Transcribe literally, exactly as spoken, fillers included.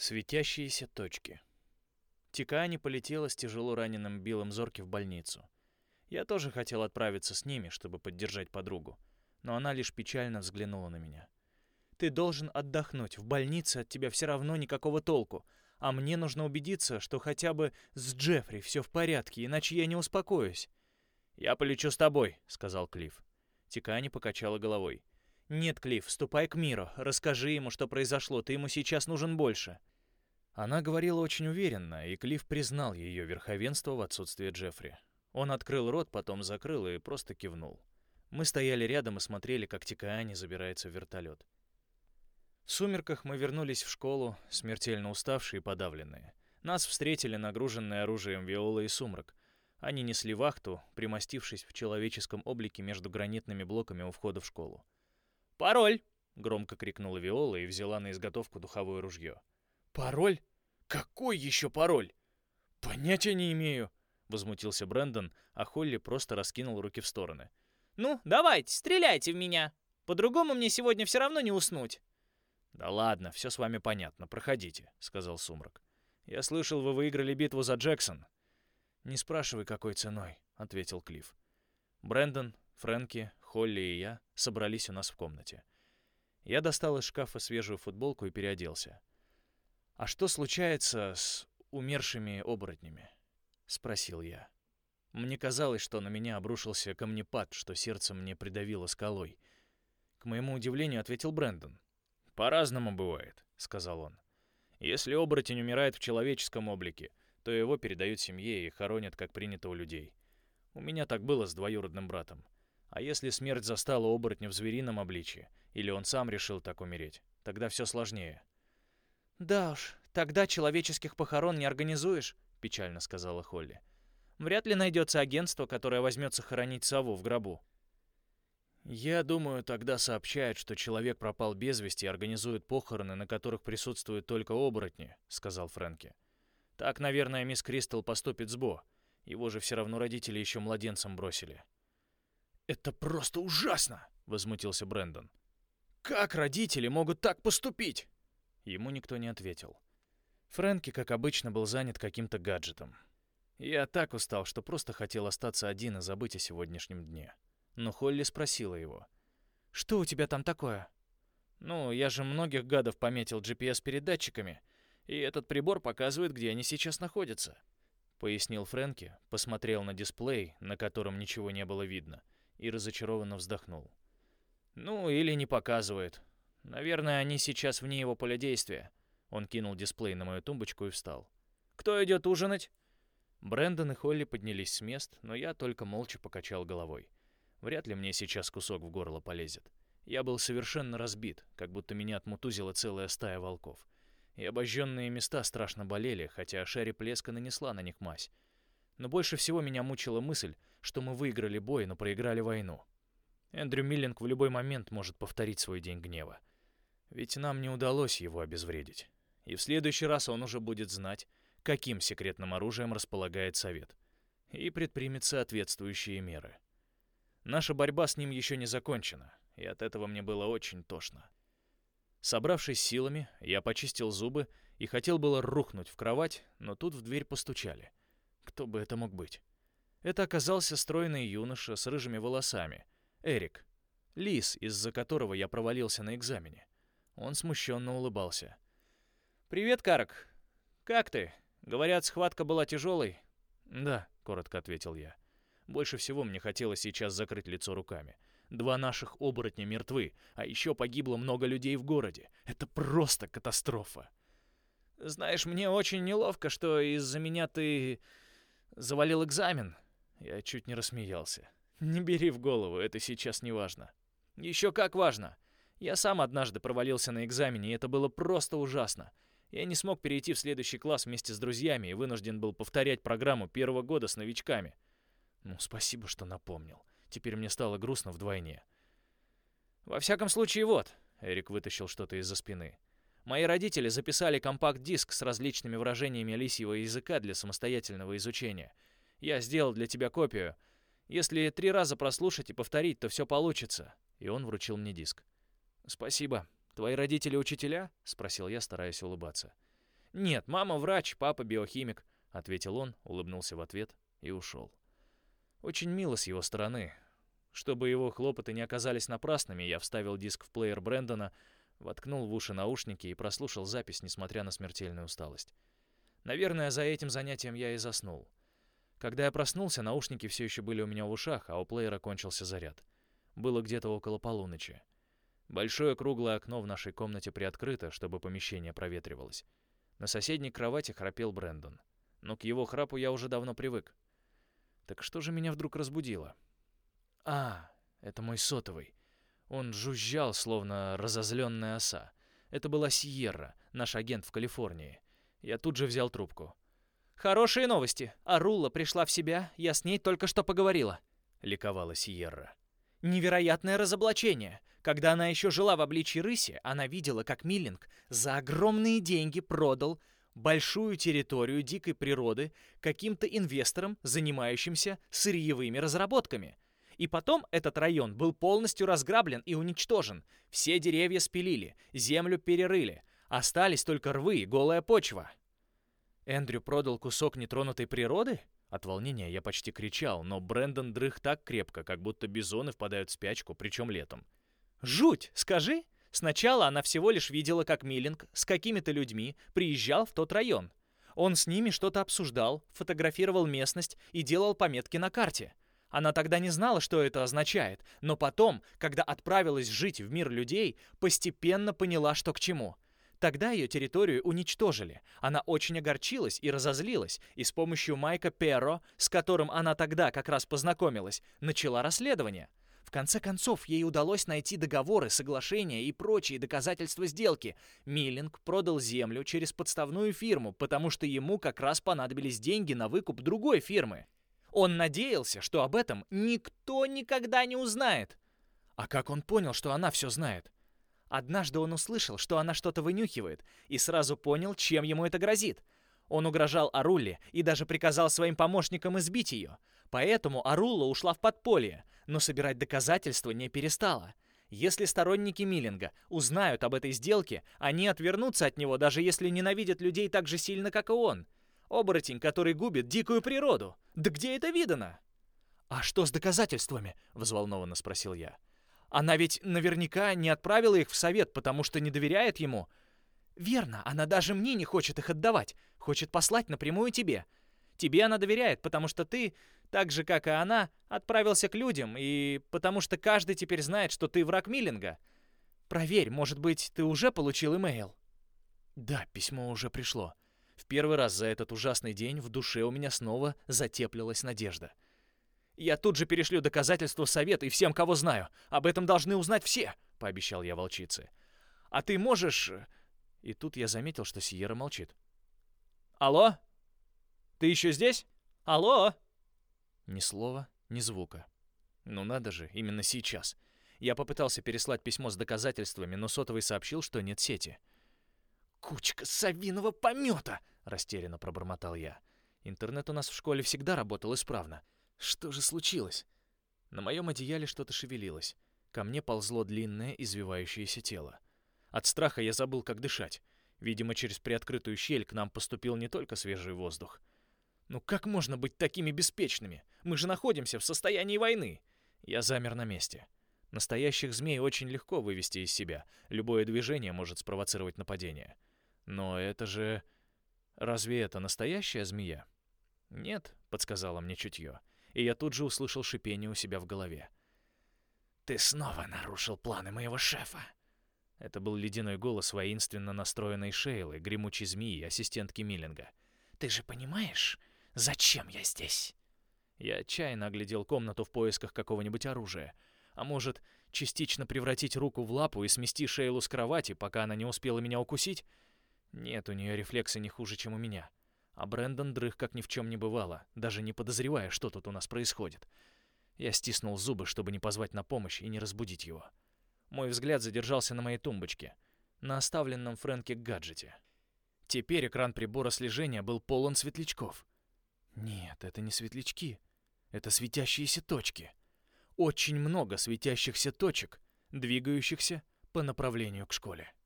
Светящиеся точки. Тикаани полетела с тяжело раненым Биллом Зорки в больницу. Я тоже хотел отправиться с ними, чтобы поддержать подругу, но она лишь печально взглянула на меня. «Ты должен отдохнуть, в больнице от тебя все равно никакого толку, а мне нужно убедиться, что хотя бы с Джеффри все в порядке, иначе я не успокоюсь». «Я полечу с тобой», — сказал Клифф. Тикаани покачала головой. «Нет, Клифф, ступай к Миру, расскажи ему, что произошло, ты ему сейчас нужен больше». Она говорила очень уверенно, и Клифф признал ее верховенство в отсутствие Джеффри. Он открыл рот, потом закрыл и просто кивнул. Мы стояли рядом и смотрели, как Тикаани забирается в вертолет. В сумерках мы вернулись в школу, смертельно уставшие и подавленные. Нас встретили нагруженные оружием Виола и Сумрак. Они несли вахту, примостившись в человеческом облике между гранитными блоками у входа в школу. «Пароль!» — громко крикнула Виола и взяла на изготовку духовое ружье. «Пароль? Какой еще пароль?» «Понятия не имею», — возмутился Брэндон, а Холли просто раскинул руки в стороны. «Ну, давайте, стреляйте в меня. По-другому мне сегодня все равно не уснуть». «Да ладно, все с вами понятно, проходите», — сказал Сумрак. «Я слышал, вы выиграли битву за Джексон». «Не спрашивай, какой ценой», — ответил Клифф. Брэндон, Фрэнки, Холли и я собрались у нас в комнате. Я достал из шкафа свежую футболку и переоделся. «А что случается с умершими оборотнями?» — спросил я. Мне казалось, что на меня обрушился камнепад, что сердце мне придавило скалой. К моему удивлению ответил Брэндон. «По-разному бывает», — сказал он. «Если оборотень умирает в человеческом облике, то его передают семье и хоронят, как принято у людей. У меня так было с двоюродным братом. А если смерть застала оборотня в зверином обличье, или он сам решил так умереть, тогда все сложнее». «Да уж, тогда человеческих похорон не организуешь», — печально сказала Холли. «Вряд ли найдется агентство, которое возьмется хоронить сову в гробу». «Я думаю, тогда сообщают, что человек пропал без вести и организуют похороны, на которых присутствуют только оборотни», — сказал Фрэнки. «Так, наверное, мисс Кристал поступит с Бо. Его же все равно родители еще младенцем бросили». «Это просто ужасно!» — возмутился Брэндон. «Как родители могут так поступить?» Ему никто не ответил. Фрэнки, как обычно, был занят каким-то гаджетом. Я так устал, что просто хотел остаться один и забыть о сегодняшнем дне. Но Холли спросила его. «Что у тебя там такое?» «Ну, я же многих гадов пометил джи пи эс-передатчиками, и этот прибор показывает, где они сейчас находятся», — пояснил Фрэнки, посмотрел на дисплей, на котором ничего не было видно, и разочарованно вздохнул. «Ну, или не показывает. Наверное, они сейчас вне его поля действия». Он кинул дисплей на мою тумбочку и встал. «Кто идет ужинать?» Брэндон и Холли поднялись с мест, но я только молча покачал головой. Вряд ли мне сейчас кусок в горло полезет. Я был совершенно разбит, как будто меня отмутузила целая стая волков. И обожженные места страшно болели, хотя Шерри Плеска нанесла на них мазь. Но больше всего меня мучила мысль, что мы выиграли бой, но проиграли войну. Эндрю Миллинг в любой момент может повторить свой день гнева. Ведь нам не удалось его обезвредить. И в следующий раз он уже будет знать, каким секретным оружием располагает Совет, и предпримет соответствующие меры. Наша борьба с ним еще не закончена, и от этого мне было очень тошно. Собравшись силами, я почистил зубы и хотел было рухнуть в кровать, но тут в дверь постучали. Кто бы это мог быть? Это оказался стройный юноша с рыжими волосами, Эрик, лис, из-за которого я провалился на экзамене. Он смущенно улыбался. «Привет, Карак. Как ты? Говорят, схватка была тяжелой?» «Да», — коротко ответил я. Больше всего мне хотелось сейчас закрыть лицо руками. Два наших оборотня мертвы, а еще погибло много людей в городе. Это просто катастрофа. «Знаешь, мне очень неловко, что из-за меня ты завалил экзамен». Я чуть не рассмеялся. «Не бери в голову, это сейчас не важно». «Еще как важно. Я сам однажды провалился на экзамене, и это было просто ужасно. Я не смог перейти в следующий класс вместе с друзьями и вынужден был повторять программу первого года с новичками». «Ну, спасибо, что напомнил. Теперь мне стало грустно вдвойне». «Во всяком случае, вот», — Эрик вытащил что-то из-за спины. «Мои родители записали компакт-диск с различными выражениями лисьего языка для самостоятельного изучения. Я сделал для тебя копию. Если три раза прослушать и повторить, то все получится». И он вручил мне диск. «Спасибо. Твои родители учителя?» — спросил я, стараясь улыбаться. «Нет, мама врач, папа биохимик», — ответил он, улыбнулся в ответ и ушел. Очень мило с его стороны. Чтобы его хлопоты не оказались напрасными, я вставил диск в плеер Брэндона, воткнул в уши наушники и прослушал запись, несмотря на смертельную усталость. Наверное, за этим занятием я и заснул. Когда я проснулся, наушники все еще были у меня в ушах, а у плеера кончился заряд. Было где-то около полуночи. Большое круглое окно в нашей комнате приоткрыто, чтобы помещение проветривалось. На соседней кровати храпел Брэндон. Но к его храпу я уже давно привык. Так что же меня вдруг разбудило? А, это мой сотовый. Он жужжал, словно разозленная оса. Это была Сьерра, наш агент в Калифорнии. Я тут же взял трубку. «Хорошие новости. Арулла пришла в себя, я с ней только что поговорила», — ликовала Сьерра. «Невероятное разоблачение. Когда она еще жила в обличье рыси, она видела, как Миллинг за огромные деньги продал большую территорию дикой природы каким-то инвесторам, занимающимся сырьевыми разработками. И потом этот район был полностью разграблен и уничтожен. Все деревья спилили, землю перерыли. Остались только рвы и голая почва». Эндрю продал кусок нетронутой природы? От волнения я почти кричал, но Брэндон дрых так крепко, как будто бизоны впадают в спячку, причем летом. «Жуть, скажи? Сначала она всего лишь видела, как Миллинг с какими-то людьми приезжал в тот район. Он с ними что-то обсуждал, фотографировал местность и делал пометки на карте. Она тогда не знала, что это означает, но потом, когда отправилась жить в мир людей, постепенно поняла, что к чему. Тогда ее территорию уничтожили. Она очень огорчилась и разозлилась, и с помощью Майка Перро, с которым она тогда как раз познакомилась, начала расследование. В конце концов, ей удалось найти договоры, соглашения и прочие доказательства сделки. Миллинг продал землю через подставную фирму, потому что ему как раз понадобились деньги на выкуп другой фирмы. Он надеялся, что об этом никто никогда не узнает. А как он понял, что она все знает? Однажды он услышал, что она что-то вынюхивает, и сразу понял, чем ему это грозит. Он угрожал Арулле и даже приказал своим помощникам избить ее. Поэтому Арулла ушла в подполье, но собирать доказательства не перестала. Если сторонники Миллинга узнают об этой сделке, они отвернутся от него, даже если ненавидят людей так же сильно, как и он. Оборотень, который губит дикую природу. Да где это видано? «А что с доказательствами?» — взволнованно спросил я. «Она ведь наверняка не отправила их в совет, потому что не доверяет ему». «Верно, она даже мне не хочет их отдавать. Хочет послать напрямую тебе. Тебе она доверяет, потому что ты, так же, как и она, отправился к людям, и потому что каждый теперь знает, что ты враг Миллинга. Проверь, может быть, ты уже получил имейл?» Да, письмо уже пришло. В первый раз за этот ужасный день в душе у меня снова затеплилась надежда. «Я тут же перешлю доказательства в совет и всем, кого знаю. Об этом должны узнать все», — пообещал я волчице. «А ты можешь...» И тут я заметил, что Сьерра молчит. «Алло? Ты еще здесь? Алло?» Ни слова, ни звука. Ну надо же, именно сейчас. Я попытался переслать письмо с доказательствами, но сотовый сообщил, что нет сети. «Кучка совиного помета!» — растерянно пробормотал я. Интернет у нас в школе всегда работал исправно. Что же случилось? На моем одеяле что-то шевелилось. Ко мне ползло длинное, извивающееся тело. От страха я забыл, как дышать. Видимо, через приоткрытую щель к нам поступил не только свежий воздух. Ну как можно быть такими беспечными? Мы же находимся в состоянии войны. Я замер на месте. Настоящих змей очень легко вывести из себя. Любое движение может спровоцировать нападение. Но это же... Разве это настоящая змея? Нет, подсказало мне чутье. И я тут же услышал шипение у себя в голове. «Ты снова нарушил планы моего шефа!» Это был ледяной голос воинственно настроенной Шейлы, гремучей змеи, ассистентки Миллинга. «Ты же понимаешь, зачем я здесь?» Я отчаянно оглядел комнату в поисках какого-нибудь оружия. А может, частично превратить руку в лапу и смести Шейлу с кровати, пока она не успела меня укусить? Нет, у нее рефлексы не хуже, чем у меня. А Брэндон дрых как ни в чем не бывало, даже не подозревая, что тут у нас происходит. Я стиснул зубы, чтобы не позвать на помощь и не разбудить его. Мой взгляд задержался на моей тумбочке, на оставленном Фрэнке гаджете. Теперь экран прибора слежения был полон светлячков. Нет, это не светлячки. Это светящиеся точки. Очень много светящихся точек, двигающихся по направлению к школе.